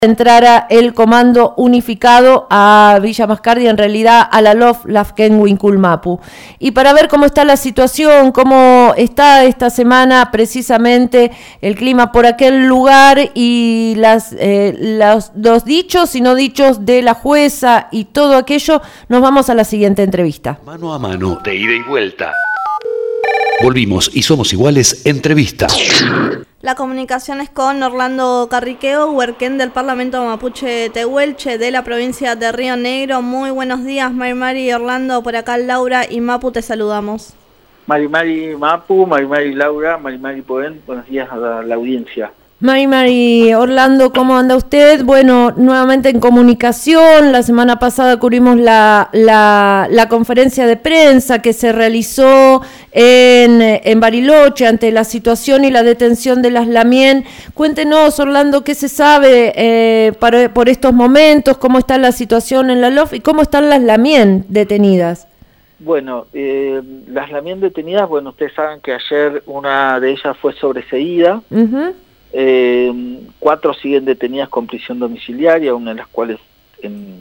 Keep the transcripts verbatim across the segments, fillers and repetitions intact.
entrara el comando unificado a Villa Mascardi, en realidad a la L O F Lafken Winculmapu. Y para ver cómo está la situación, cómo está esta semana precisamente el clima por aquel lugar y las eh, los, los dichos y no dichos de la jueza y todo aquello, nos vamos a la siguiente entrevista. Mano a mano, de ida y vuelta. Volvimos y somos iguales, entrevista. La comunicación es con Orlando Carriqueo, huerquén del Parlamento Mapuche Tehuelche de la provincia de Río Negro. Muy buenos días, Mari Mari y Orlando, por acá Laura y Mapu, te saludamos. Mari Mari Mapu, Mari Mari Laura, Mari Mari Poén, buenos días a la, la audiencia. Mari Mari, Orlando, ¿cómo anda usted? Bueno, nuevamente en comunicación, la semana pasada cubrimos la, la, la conferencia de prensa que se realizó en, en Bariloche ante la situación y la detención de las Lamien. Cuéntenos, Orlando, qué se sabe eh, para, por estos momentos, cómo está la situación en la L O F y cómo están las Lamien detenidas. Bueno, eh, las Lamien detenidas, bueno, ustedes saben que ayer una de ellas fue sobreseída. Uh-huh. Eh, cuatro siguen detenidas con prisión domiciliaria, una de las cuales en,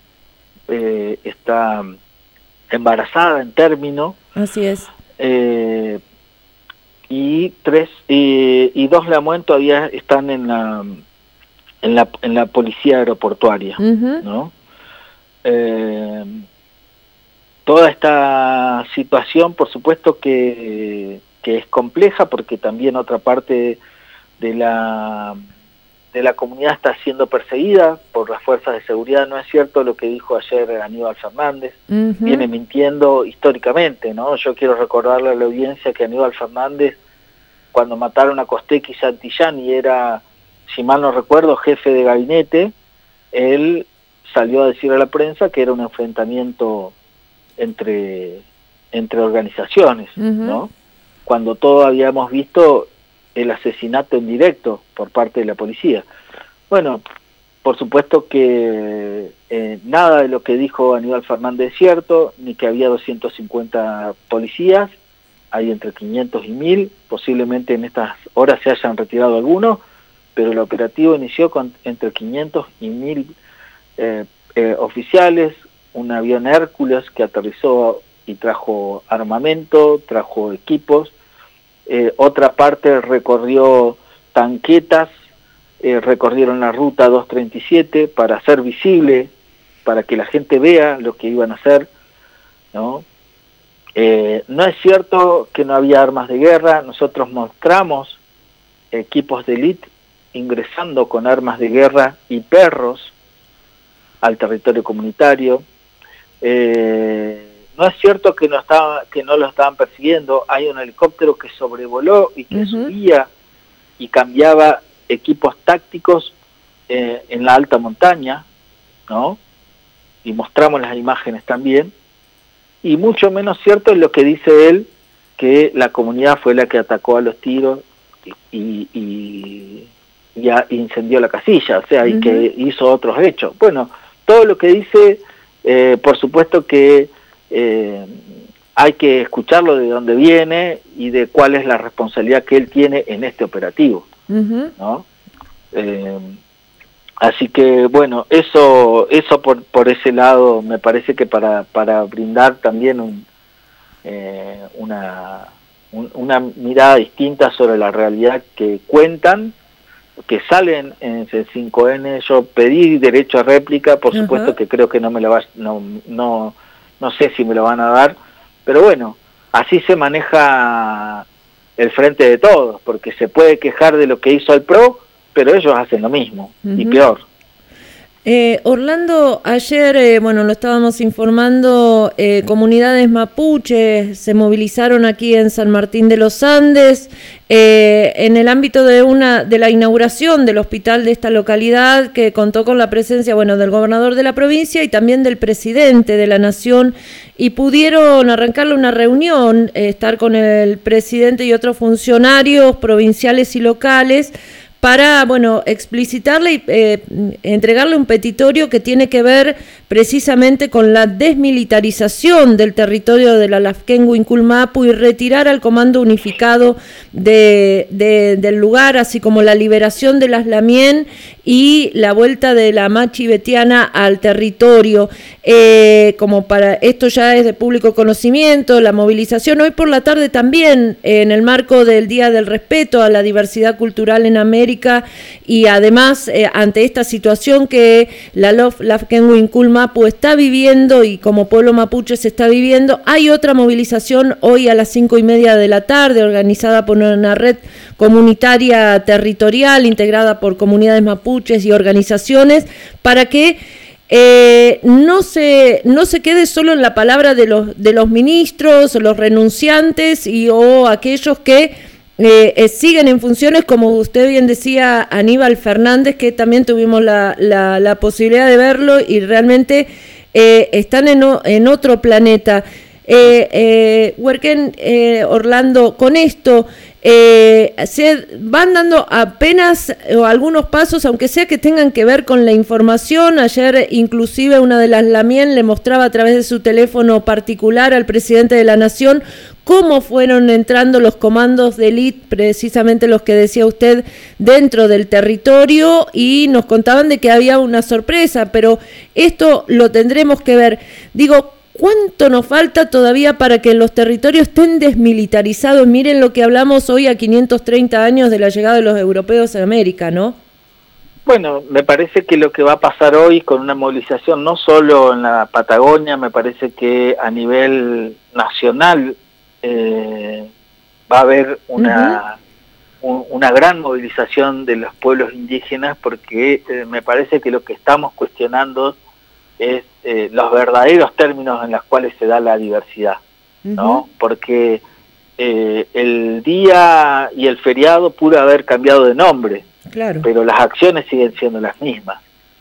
eh, está embarazada en término. Así es. Eh, y tres eh, y dos Lamien todavía están en la en la en la policía aeroportuaria, uh-huh. ¿no? Eh, toda esta situación, por supuesto que que es compleja, porque también otra parte de la de la comunidad está siendo perseguida por las fuerzas de seguridad. No es cierto lo que dijo ayer Aníbal Fernández, uh-huh. Viene mintiendo históricamente, ¿no? Yo quiero recordarle a la audiencia que Aníbal Fernández, cuando mataron a Costec y Santillán y era, si mal no recuerdo, jefe de gabinete, él salió a decir a la prensa que era un enfrentamiento entre entre organizaciones, uh-huh. ¿no? Cuando todos habíamos visto el asesinato en directo por parte de la policía. Bueno, por supuesto que eh, nada de lo que dijo Aníbal Fernández es cierto, ni que había doscientos cincuenta policías, hay entre quinientos y mil, posiblemente en estas horas se hayan retirado algunos, pero el operativo inició con entre quinientos y mil eh, eh, oficiales, un avión Hércules que aterrizó y trajo armamento, trajo equipos. Eh, otra parte recorrió tanquetas, eh, recorrieron la ruta doscientos treinta y siete para hacer visible, para que la gente vea lo que iban a hacer, ¿no? Eh, no es cierto que no había armas de guerra. Nosotros mostramos equipos de élite ingresando con armas de guerra y perros al territorio comunitario. Eh, No es cierto que no estaba, que no lo estaban persiguiendo. Hay un helicóptero que sobrevoló y que uh-huh. subía y cambiaba equipos tácticos eh, en la alta montaña, ¿no? Y mostramos las imágenes también. Y mucho menos cierto es lo que dice él, que la comunidad fue la que atacó a los tiros y, y, y a, incendió la casilla, o sea, uh-huh. y que hizo otros hechos. Bueno, todo lo que dice, eh, por supuesto que Eh, hay que escucharlo de dónde viene y de cuál es la responsabilidad que él tiene en este operativo, uh-huh. ¿no? Eh, así que bueno, eso eso por por ese lado me parece que para para brindar también un, eh, una un, una mirada distinta sobre la realidad que cuentan, que salen en el cinco ene. Yo pedí derecho a réplica, por uh-huh. supuesto que creo que no me lo va no no No sé si me lo van a dar, pero bueno, así se maneja el frente de todos, porque se puede quejar de lo que hizo el P R O, pero ellos hacen lo mismo, uh-huh. y peor. Eh, Orlando, ayer, eh, bueno, lo estábamos informando, eh, comunidades mapuches se movilizaron aquí en San Martín de los Andes, eh, en el ámbito de una de la inauguración del hospital de esta localidad, que contó con la presencia, bueno, del gobernador de la provincia y también del presidente de la nación, y pudieron arrancarle una reunión, eh, estar con el presidente y otros funcionarios provinciales y locales, para, bueno, explicitarle y eh, entregarle un petitorio que tiene que ver precisamente con la desmilitarización del territorio de la Lafkengu-Inculmapu y retirar al Comando Unificado de, de, del lugar, así como la liberación de las Lamien y la vuelta de la Machi Betiana al territorio. Eh, como para esto ya es de público conocimiento, la movilización hoy por la tarde también eh, en el marco del Día del Respeto a la Diversidad Cultural en América, y además eh, ante esta situación que la Lafkengu-Inculmapu está viviendo y como pueblo mapuche se está viviendo, hay otra movilización hoy a las cinco y media de la tarde organizada por una red comunitaria territorial integrada por comunidades mapuches y organizaciones para que Eh, no se no se quede solo en la palabra de los de los ministros, los renunciantes y o aquellos que eh, eh, siguen en funciones, como usted bien decía, Aníbal Fernández, que también tuvimos la, la, la posibilidad de verlo y realmente eh, están en, en otro planeta. Eh, eh, Huerquén, eh, Orlando, con esto eh, se van dando apenas eh, algunos pasos, aunque sea que tengan que ver con la información. Ayer inclusive una de las Lamien le mostraba a través de su teléfono particular al presidente de la Nación cómo fueron entrando los comandos de élite, precisamente los que decía usted, dentro del territorio, y nos contaban de que había una sorpresa, pero esto lo tendremos que ver. Digo, ¿cuánto nos falta todavía para que los territorios estén desmilitarizados? Miren lo que hablamos hoy a quinientos treinta años de la llegada de los europeos a América, ¿no? Bueno, me parece que lo que va a pasar hoy con una movilización, no solo en la Patagonia, me parece que a nivel nacional eh, va a haber una, uh-huh. un, una gran movilización de los pueblos indígenas, porque eh, me parece que lo que estamos cuestionando es eh, los verdaderos términos en los cuales se da la diversidad, ¿no? Uh-huh. Porque eh, el día y el feriado pudo haber cambiado de nombre, claro, pero las acciones siguen siendo las mismas.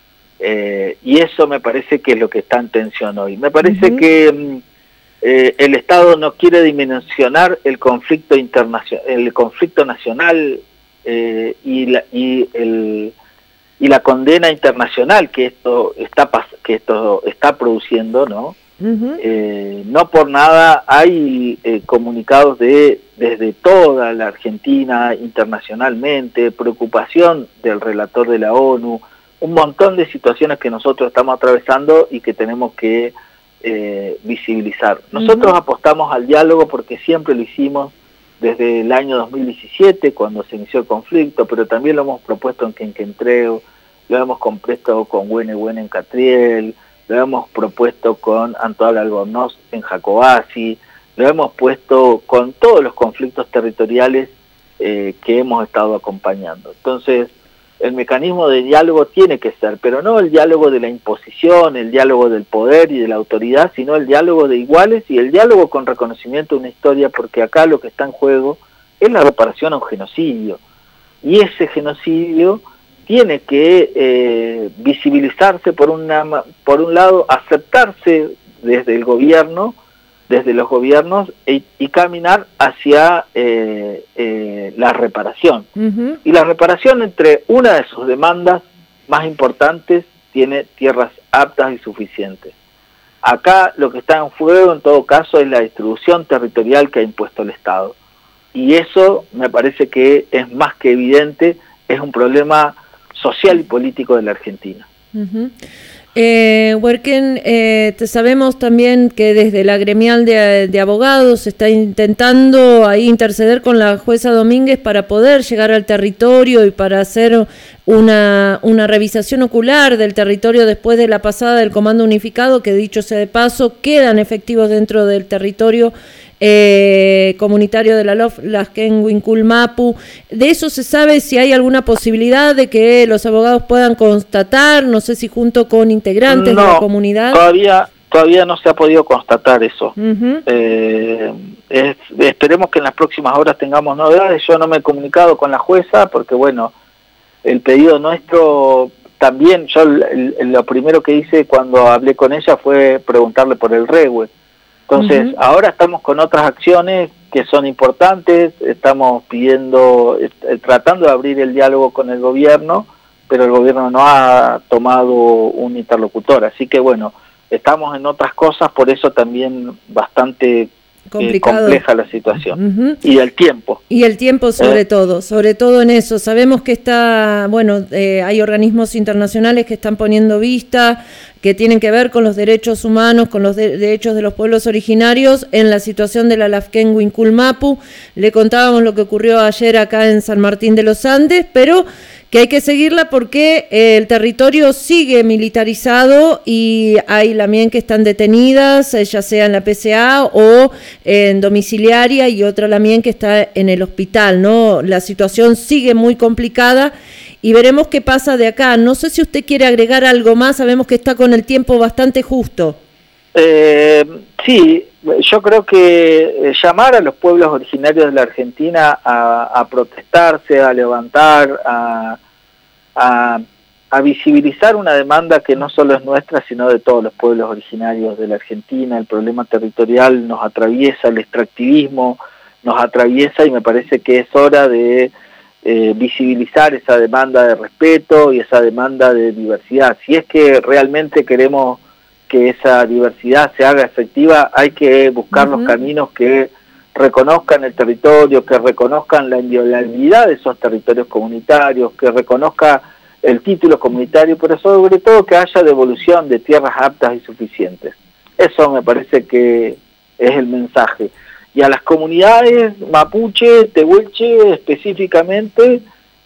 Eh, y eso me parece que es lo que está en tensión hoy. Me parece uh-huh. que eh, el Estado no quiere dimensionar el conflicto internacional, el conflicto nacional eh, y, la, y el y la condena internacional que esto está que esto está produciendo, ¿no? Uh-huh. Eh, no por nada hay eh, comunicados de desde toda la Argentina internacionalmente, preocupación del relator de la ONU, un montón de situaciones que nosotros estamos atravesando y que tenemos que eh, visibilizar. Nosotros uh-huh. apostamos al diálogo porque siempre lo hicimos desde el año dos mil diecisiete, cuando se inició el conflicto, pero también lo hemos propuesto en Quenquentreo, lo hemos propuesto con Güene Güene en Catriel, lo hemos propuesto con Antoine Albornoz en Jacobasi, lo hemos puesto con todos los conflictos territoriales eh, que hemos estado acompañando. Entonces, el mecanismo de diálogo tiene que ser, pero no el diálogo de la imposición, el diálogo del poder y de la autoridad, sino el diálogo de iguales y el diálogo con reconocimiento de una historia, porque acá lo que está en juego es la reparación a un genocidio. Y ese genocidio tiene que eh, visibilizarse por una por un lado, aceptarse desde el gobierno, desde los gobiernos y, y caminar hacia eh, eh, la reparación. Uh-huh. Y la reparación, entre una de sus demandas más importantes, tiene tierras aptas y suficientes. Acá lo que está en juego en todo caso es la distribución territorial que ha impuesto el Estado. Y eso me parece que es más que evidente, es un problema social y político de la Argentina. Uh-huh. Eh, Huerquén, eh, te sabemos también que desde la gremial de, de abogados se está intentando ahí interceder con la jueza Domínguez para poder llegar al territorio y para hacer una, una revisación ocular del territorio después de la pasada del Comando Unificado, que dicho sea de paso, quedan efectivos dentro del territorio Eh, comunitario de la Lafkengu-Inculmapu. ¿De eso se sabe si hay alguna posibilidad de que los abogados puedan constatar? No sé si junto con integrantes no, de la comunidad. Todavía, todavía no se ha podido constatar eso. Uh-huh. eh, es, esperemos que en las próximas horas tengamos novedades. Yo no me he comunicado con la jueza porque, bueno, el pedido nuestro también, yo el, el, lo primero que hice cuando hablé con ella fue preguntarle por el regue. Entonces, uh-huh. ahora estamos con otras acciones que son importantes, estamos pidiendo, eh, tratando de abrir el diálogo con el gobierno, pero el gobierno no ha tomado un interlocutor, así que bueno, estamos en otras cosas, por eso también bastante eh, compleja la situación. Uh-huh. Y el tiempo. Y el tiempo sobre eh. todo, sobre todo en eso. Sabemos que está, bueno, eh, hay organismos internacionales que están poniendo vista, que tienen que ver con los derechos humanos, con los de- derechos de los pueblos originarios en la situación de la Lafken Winkulmapu. Le contábamos lo que ocurrió ayer acá en San Martín de los Andes, pero que hay que seguirla porque eh, el territorio sigue militarizado y hay también que están detenidas, eh, ya sea en la P C A o eh, en domiciliaria, y otra también que está en el hospital, ¿no? La situación sigue muy complicada y veremos qué pasa de acá. No sé si usted quiere agregar algo más, sabemos que está con el tiempo bastante justo. Eh, sí, yo creo que llamar a los pueblos originarios de la Argentina a, a protestarse, a levantar, a, a, a visibilizar una demanda que no solo es nuestra, sino de todos los pueblos originarios de la Argentina. El problema territorial nos atraviesa, el extractivismo nos atraviesa, y me parece que es hora de eh, visibilizar esa demanda de respeto y esa demanda de diversidad. Si es que realmente queremos que esa diversidad se haga efectiva, hay que buscar uh-huh. los caminos que reconozcan el territorio, que reconozcan la inviolabilidad de esos territorios comunitarios, que reconozca el título comunitario, pero sobre todo que haya devolución de tierras aptas y suficientes. Eso me parece que es el mensaje. Y a las comunidades mapuche, tehuelche específicamente,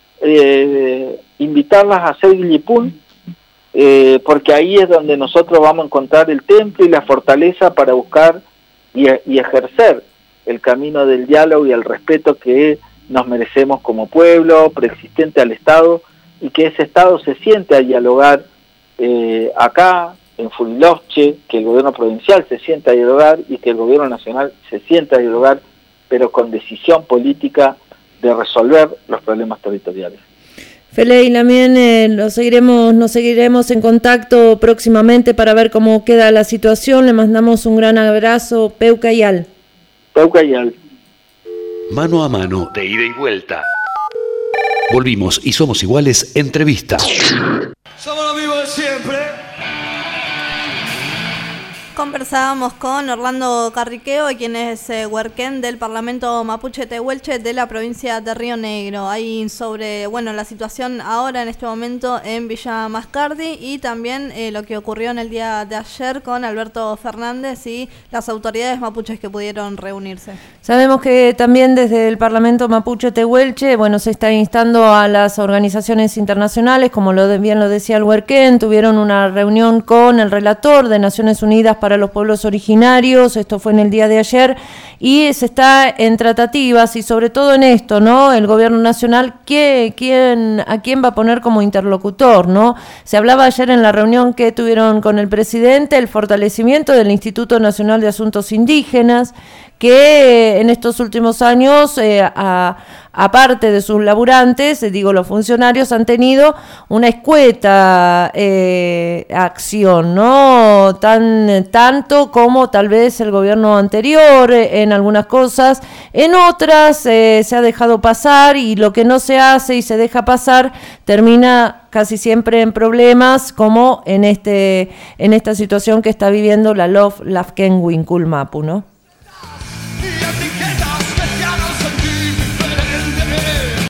eh, invitarlas a hacer guilipún, Eh, porque ahí es donde nosotros vamos a encontrar el templo y la fortaleza para buscar y, y ejercer el camino del diálogo y el respeto que nos merecemos como pueblo, preexistente al Estado, y que ese Estado se siente a dialogar eh, acá, en Furiloche, que el gobierno provincial se siente a dialogar y que el gobierno nacional se siente a dialogar, pero con decisión política de resolver los problemas territoriales. Feley, también eh, lo seguiremos, nos seguiremos en contacto próximamente para ver cómo queda la situación. Le mandamos un gran abrazo. Peuca y Al. Peuca y Al. Mano a mano, de ida y vuelta. Volvimos y somos iguales, entrevista. Somos los mismos de siempre. Conversábamos con Orlando Carriqueo, quien es eh, huerquén del Parlamento Mapuche Tehuelche de la provincia de Río Negro. Ahí sobre, bueno, la situación ahora en este momento en Villa Mascardi, y también eh, lo que ocurrió en el día de ayer con Alberto Fernández y las autoridades mapuches que pudieron reunirse. Sabemos que también desde el Parlamento Mapuche Tehuelche, bueno, se está instando a las organizaciones internacionales, como lo de, bien lo decía el huerquén, tuvieron una reunión con el relator de Naciones Unidas para los pueblos originarios, esto fue en el día de ayer, y se está en tratativas y sobre todo en esto, ¿no? El gobierno nacional, ¿qué, quién, ¿a quién va a poner como interlocutor, ¿no? Se hablaba ayer en la reunión que tuvieron con el presidente el fortalecimiento del Instituto Nacional de Asuntos Indígenas, que en estos últimos años, eh, a, aparte de sus laburantes, eh, digo los funcionarios, han tenido una escueta eh, acción, ¿no? Tan, tanto como tal vez el gobierno anterior eh, en algunas cosas, en otras eh, se ha dejado pasar, y lo que no se hace y se deja pasar termina casi siempre en problemas, como en este en esta situación que está viviendo la Lafken Winkulmapu, ¿no?